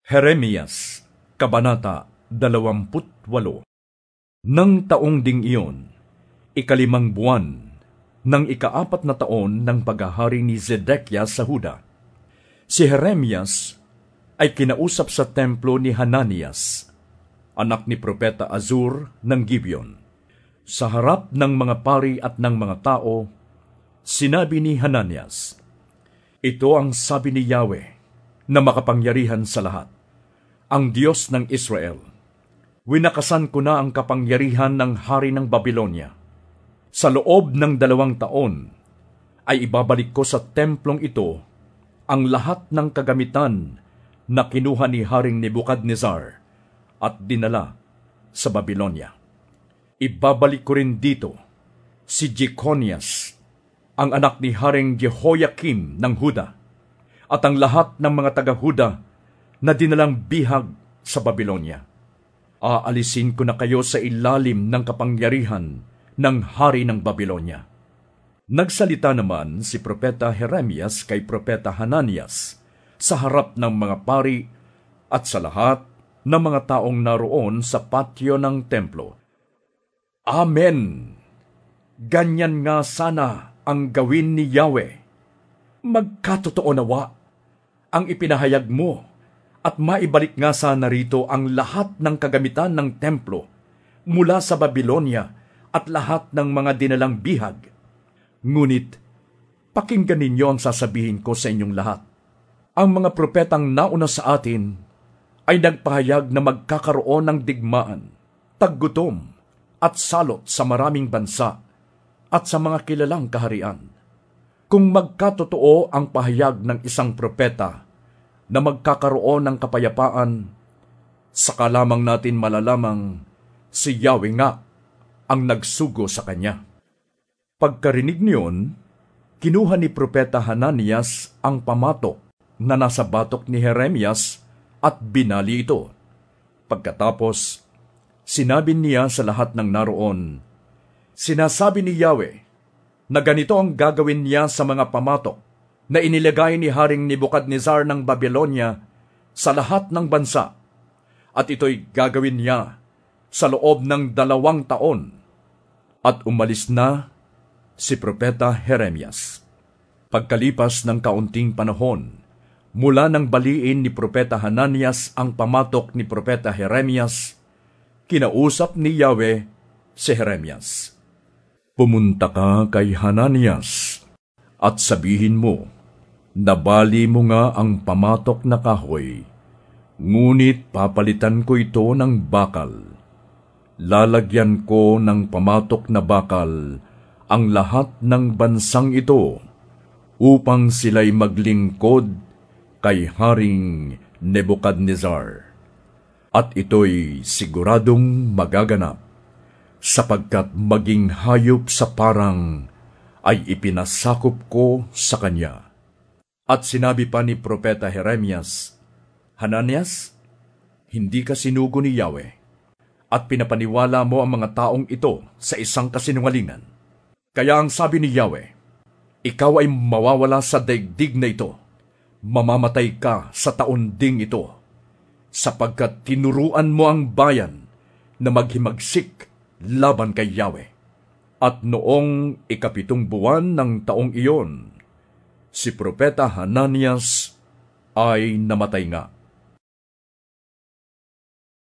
Jeremias, Kabanata 28. Nang taong ding iyon, ikalimang buwan, ng ikaapat na taon ng paghahari ni Zedekias sa Huda, si Jeremias ay kinausap sa templo ni Hananias, anak ni Propeta Azur ng Gibeon. Sa harap ng mga pari at ng mga tao, sinabi ni Hananias, "Ito ang sabi ni Yahweh na makapangyarihan sa lahat, ang Diyos ng Israel. Winakasan ko na ang kapangyarihan ng hari ng Babilonya. Sa loob ng 2 taon ay ibabalik ko sa templong ito ang lahat ng kagamitan na kinuha ni Haring Nebukadnezar at dinala sa Babilonya. Ibabalik ko rin dito si Jeconias, ang anak ni Haring Jehoiakim ng Huda, at ang lahat ng mga taga-Huda na dinalang bihag sa Babilonya. Aalisin ko na kayo sa ilalim ng kapangyarihan ng hari ng Babilonya." Nagsalita naman si Propeta Jeremias kay Propeta Hananias sa harap ng mga pari at sa lahat ng mga taong naroon sa patio ng templo. "Amen! Ganyan nga sana ang gawin ni Yahweh. Magkatotoo nawa ang ipinahayag mo, at maibalik nga sana rito ang lahat ng kagamitan ng templo mula sa Babilonya at lahat ng mga dinalang bihag. Ngunit, pakinggan ninyo ang sasabihin ko sa inyong lahat. Ang mga propetang nauna sa atin ay nagpahayag na magkakaroon ng digmaan, taggutom, at salot sa maraming bansa at sa mga kilalang kaharian. Kung magkatotoo ang pahayag ng isang propeta na magkakaroon ng kapayapaan, saka lamang natin malalamang si Yahweh nga ang nagsugo sa kanya." Pagkarinig niyon, kinuha ni Propeta Hananias ang pamatok na nasa batok ni Jeremias at binali ito. Pagkatapos, sinabi niya sa lahat ng naroon, "Sinasabi ni Yahweh na ganito ang gagawin niya sa mga pamatok na inilagay ni Haring Nebukadnezar ng Babilonya sa lahat ng bansa, at ito'y gagawin niya sa loob ng 2 taon. At umalis na si Propeta Jeremias. Pagkalipas ng kaunting panahon, mula nang baliin ni Propeta Hananias ang pamatok ni Propeta Jeremias, kinausap ni Yahweh si Jeremias. "Pumunta ka kay Hananias at sabihin mo, nabali mo nga ang pamatok na kahoy, ngunit papalitan ko ito ng bakal. Lalagyan ko ng pamatok na bakal ang lahat ng bansang ito upang sila'y maglingkod kay Haring Nebukadnezar. At ito'y siguradong magaganap, sapagkat maging hayop sa parang ay ipinasakop ko sa kanya." At sinabi pa ni Propeta Jeremias, "Hananias, hindi ka sinugo ni Yahweh, at pinapaniwala mo ang mga taong ito sa isang kasinungalingan. Kaya ang sabi ni Yahweh, ikaw ay mawawala sa daigdig na ito, mamamatay ka sa taon ding ito, sapagkat tinuruan mo ang bayan na maghimagsik laban kay Yahweh." At noong 7 buwan ng taong iyon, si Propeta Hananias ay namatay nga.